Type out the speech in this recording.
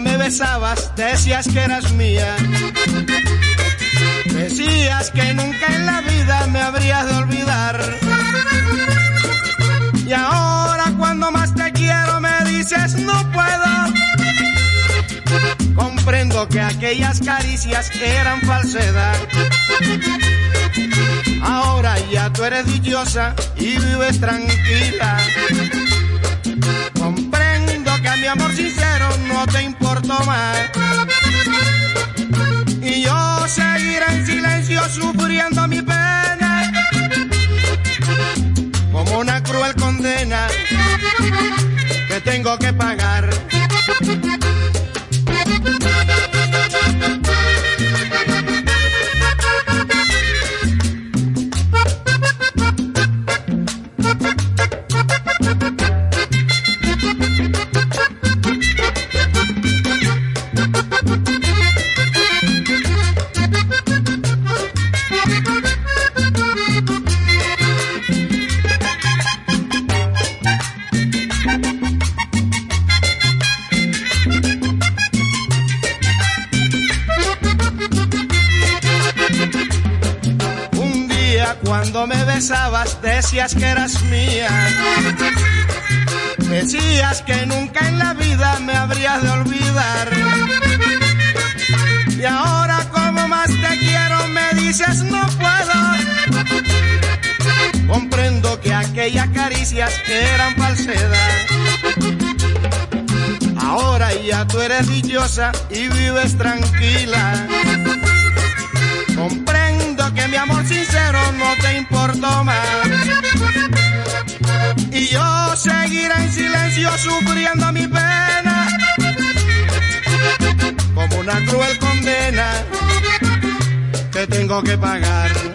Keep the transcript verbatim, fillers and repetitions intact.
me besabas decías que eras mía. Decías que nunca en la vida me habrías de olvidar. Y ahora cuando más te quiero me dices no puedo. Comprendo que aquellas caricias eran falsedad. Ahora ya tú eres dichosa y vives tranquila. Comprendo que a mi amor sincero no te importó más. Y yo seguiré en silencio sufriendo mi pena, como una cruel condena que tengo que pagar. Cuando me besabas decías que eras mía. Decías que nunca en la vida me habrías de olvidar. Y ahora como más te quiero me dices no puedo. Comprendo que aquellas caricias eran falsedad. Ahora ya tú eres dichosa y vives tranquila. Comprendo que mi amor sincero no te importó más. Y yo seguiré en silencio sufriendo mi pena, como una cruel condena que tengo que pagar.